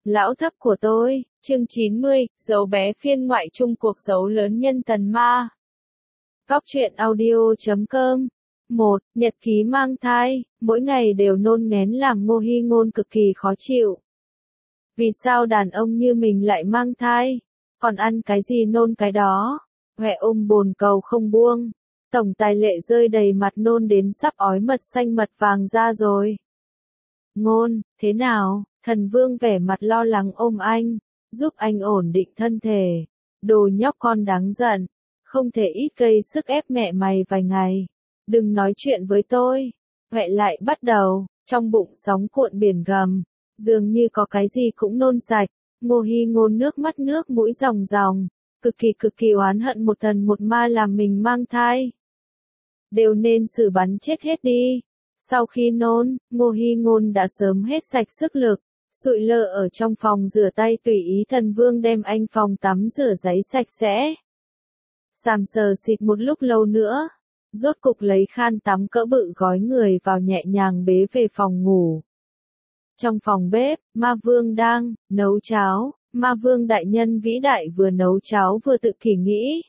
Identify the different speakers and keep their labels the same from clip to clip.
Speaker 1: Lão thấp của tôi, chương 90, dấu bé phiên ngoại Trung cuộc dấu lớn nhân tần ma. Góc truyện audio.com 1. Nhật ký mang thai, mỗi ngày đều nôn ngén làm Ngô Hi Ngôn cực kỳ khó chịu. Vì sao đàn ông như mình lại mang thai? Còn ăn cái gì nôn cái đó? Huệ ôm bồn cầu không buông. Tổng tài lệ rơi đầy mặt nôn đến sắp ói mật xanh mật vàng ra rồi. Ngôn, thế nào? Thần Vương vẻ mặt lo lắng ôm anh, giúp anh ổn định thân thể. Đồ nhóc con đáng giận, không thể ít gây sức ép mẹ mày vài ngày. Đừng nói chuyện với tôi. Huệ lại bắt đầu, trong bụng sóng cuộn biển gầm, dường như có cái gì cũng nôn sạch. Ngô Hi Ngôn nước mắt nước mũi ròng ròng, cực kỳ oán hận một thần một ma làm mình mang thai. Đều nên xử bắn chết hết đi. Sau khi nôn, Ngô Hi Ngôn đã sớm hết sạch sức lực, sụi lơ ở trong phòng rửa tay tùy ý Thần Vương đem anh phòng tắm rửa giấy sạch sẽ. Sàm sờ xịt một lúc lâu nữa, rốt cục lấy khăn tắm cỡ bự gói người vào nhẹ nhàng bế về phòng ngủ. Trong phòng bếp, Ma Vương đang nấu cháo, Ma Vương đại nhân vĩ đại vừa nấu cháo vừa tự kỷ nghĩ.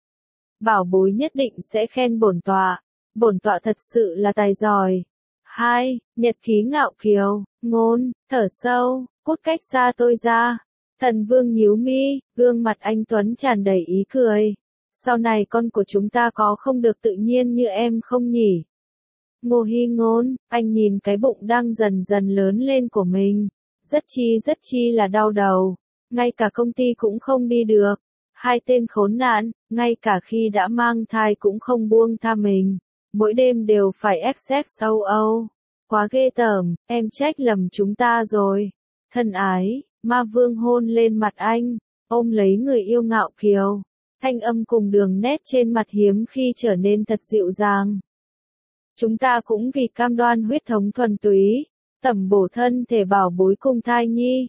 Speaker 1: Bảo bối nhất định sẽ khen bổn tọa thật sự là tài giỏi. 2. Nhật ký ngạo kiều, Ngôn, thở sâu, cút cách xa tôi ra. Thần Vương nhíu mi, gương mặt anh Tuấn tràn đầy ý cười. Sau này con của chúng ta có không được tự nhiên như em không nhỉ? Ngô Hi Ngôn, anh nhìn cái bụng đang dần dần lớn lên của mình. Rất chi là đau đầu. Ngay cả công ty cũng không đi được. Hai tên khốn nạn, ngay cả khi đã mang thai cũng không buông tha mình. Mỗi đêm đều phải XXOO. Quá ghê tởm, em trách lầm chúng ta rồi. Thân ái, Ma Vương hôn lên mặt anh, ôm lấy người yêu ngạo kiều. Thanh âm cùng đường nét trên mặt hiếm khi trở nên thật dịu dàng. Chúng ta cũng vì cam đoan huyết thống thuần túy, tẩm bổ thân thể bảo bối cùng thai nhi.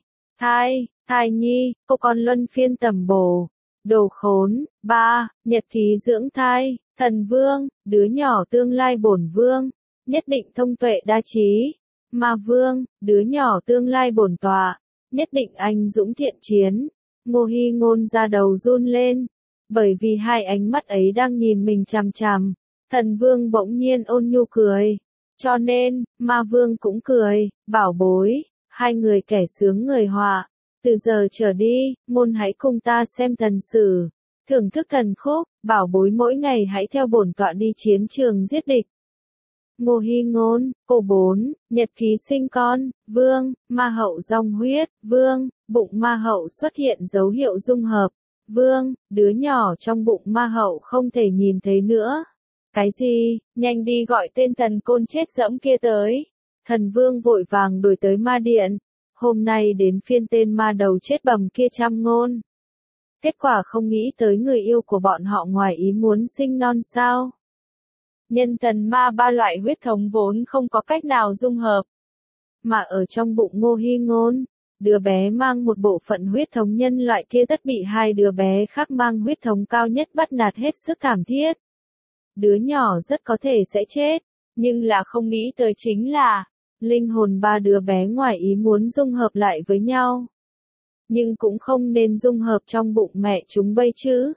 Speaker 1: Thai nhi, cô con luân phiên tẩm bổ. Đồ khốn. 3. Nhật ký dưỡng thai, Thần Vương, đứa nhỏ tương lai bổn vương, nhất định thông tuệ đa trí. Ma Vương, đứa nhỏ tương lai bổn tọa, nhất định anh dũng thiện chiến. Ngô Hi Ngôn da đầu run lên, bởi vì hai ánh mắt ấy đang nhìn mình chằm chằm. Thần Vương bỗng nhiên ôn nhu cười, cho nên, Ma Vương cũng cười, bảo bối, hai người kẻ sướng người họa. Từ giờ trở đi, Ngôn hãy cùng ta xem thần sử, thưởng thức thần khúc, bảo bối mỗi ngày hãy theo bổn tọa đi chiến trường giết địch. Ngô Hi Ngôn, cô 4, nhật ký sinh con, Vương, ma hậu dòng huyết, Vương, bụng ma hậu xuất hiện dấu hiệu dung hợp, Vương, đứa nhỏ trong bụng ma hậu không thể nhìn thấy nữa. Cái gì, nhanh đi gọi tên thần côn chết dẫm kia tới. Thần Vương vội vàng đuổi tới ma điện. Hôm nay đến phiên tên ma đầu chết bầm kia chăm ngôn. Kết quả không nghĩ tới người yêu của bọn họ ngoài ý muốn sinh non sao. Nhân tần ma ba loại huyết thống vốn không có cách nào dung hợp. Mà ở trong bụng Ngô Hi Ngôn, đứa bé mang một bộ phận huyết thống nhân loại kia tất bị hai đứa bé khác mang huyết thống cao nhất bắt nạt hết sức thảm thiết. Đứa nhỏ rất có thể sẽ chết, nhưng là không nghĩ tới chính là linh hồn ba đứa bé ngoài ý muốn dung hợp lại với nhau. Nhưng cũng không nên dung hợp trong bụng mẹ chúng bây chứ.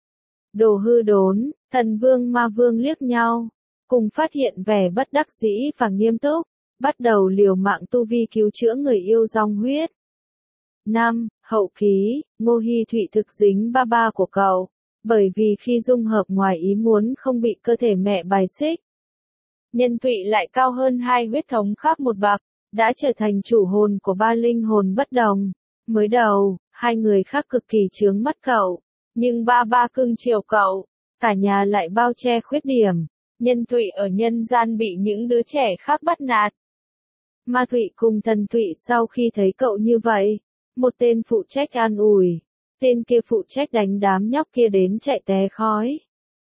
Speaker 1: Đồ hư đốn, Thần Vương Ma Vương liếc nhau, cùng phát hiện vẻ bất đắc dĩ và nghiêm túc, bắt đầu liều mạng tu vi cứu chữa người yêu dòng huyết. 5. Hậu ký, Ngô Hi Thụy thực dính ba của cậu, bởi vì khi dung hợp ngoài ý muốn không bị cơ thể mẹ bài xích. Nhân Thụy lại cao hơn hai huyết thống khác một bậc, đã trở thành chủ hồn của ba linh hồn bất đồng. Mới đầu, hai người khác cực kỳ chướng mắt cậu, nhưng ba cưng chiều cậu, cả nhà lại bao che khuyết điểm. Nhân Thụy ở nhân gian bị những đứa trẻ khác bắt nạt. Ma Thụy cùng Thần Thụy sau khi thấy cậu như vậy, một tên phụ trách an ủi, tên kia phụ trách đánh đám nhóc kia đến chạy té khói.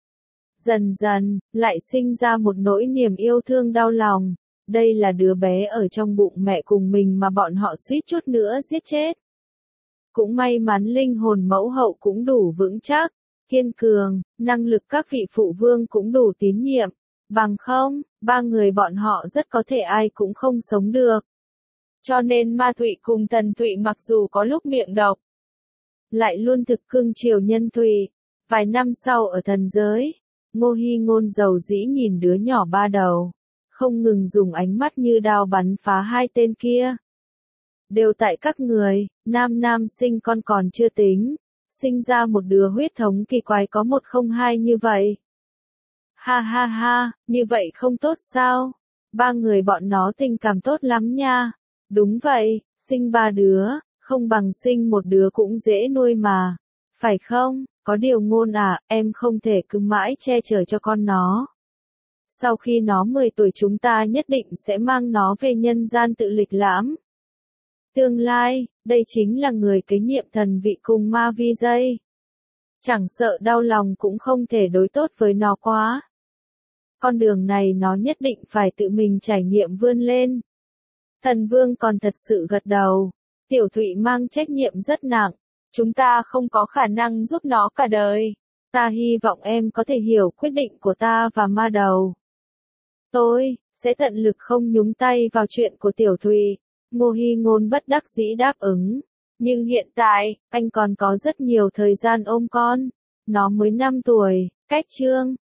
Speaker 1: Dần dần, lại sinh ra một nỗi niềm yêu thương đau lòng. Đây là đứa bé ở trong bụng mẹ cùng mình mà bọn họ suýt chút nữa giết chết. Cũng may mắn linh hồn mẫu hậu cũng đủ vững chắc, kiên cường, năng lực các vị phụ vương cũng đủ tín nhiệm. Bằng không, ba người bọn họ rất có thể ai cũng không sống được. Cho nên Ma Thụy cùng Tần Thụy mặc dù có lúc miệng độc, lại luôn thực cưng chiều Nhân Thụy. Vài năm sau ở thần giới, Ngô Hi Ngôn dầu dĩ nhìn đứa nhỏ ba đầu, không ngừng dùng ánh mắt như đao bắn phá hai tên kia. Đều tại các người, nam nam sinh con còn chưa tính, sinh ra một đứa huyết thống kỳ quái có 102 như vậy. Ha ha ha, như vậy không tốt sao? Ba người bọn nó tình cảm tốt lắm nha. Đúng vậy, sinh ba đứa, không bằng sinh một đứa cũng dễ nuôi mà. Phải không? Có điều Ngôn à, em không thể cứ mãi che chở cho con nó. Sau khi nó 10 tuổi chúng ta nhất định sẽ mang nó về nhân gian tự lịch lãm. Tương lai, đây chính là người kế nhiệm thần vị cùng Ma Vi Dây. Chẳng sợ đau lòng cũng không thể đối tốt với nó quá. Con đường này nó nhất định phải tự mình trải nghiệm vươn lên. Thần Vương còn thật sự gật đầu. Tiểu Thụy mang trách nhiệm rất nặng. Chúng ta không có khả năng giúp nó cả đời. Ta hy vọng em có thể hiểu quyết định của ta và Ma Đầu. Tôi sẽ tận lực không nhúng tay vào chuyện của Tiểu Thụy. Ngô Hi Ngôn bất đắc dĩ đáp ứng. Nhưng hiện tại, anh còn có rất nhiều thời gian ôm con. Nó mới 5 tuổi, cách chương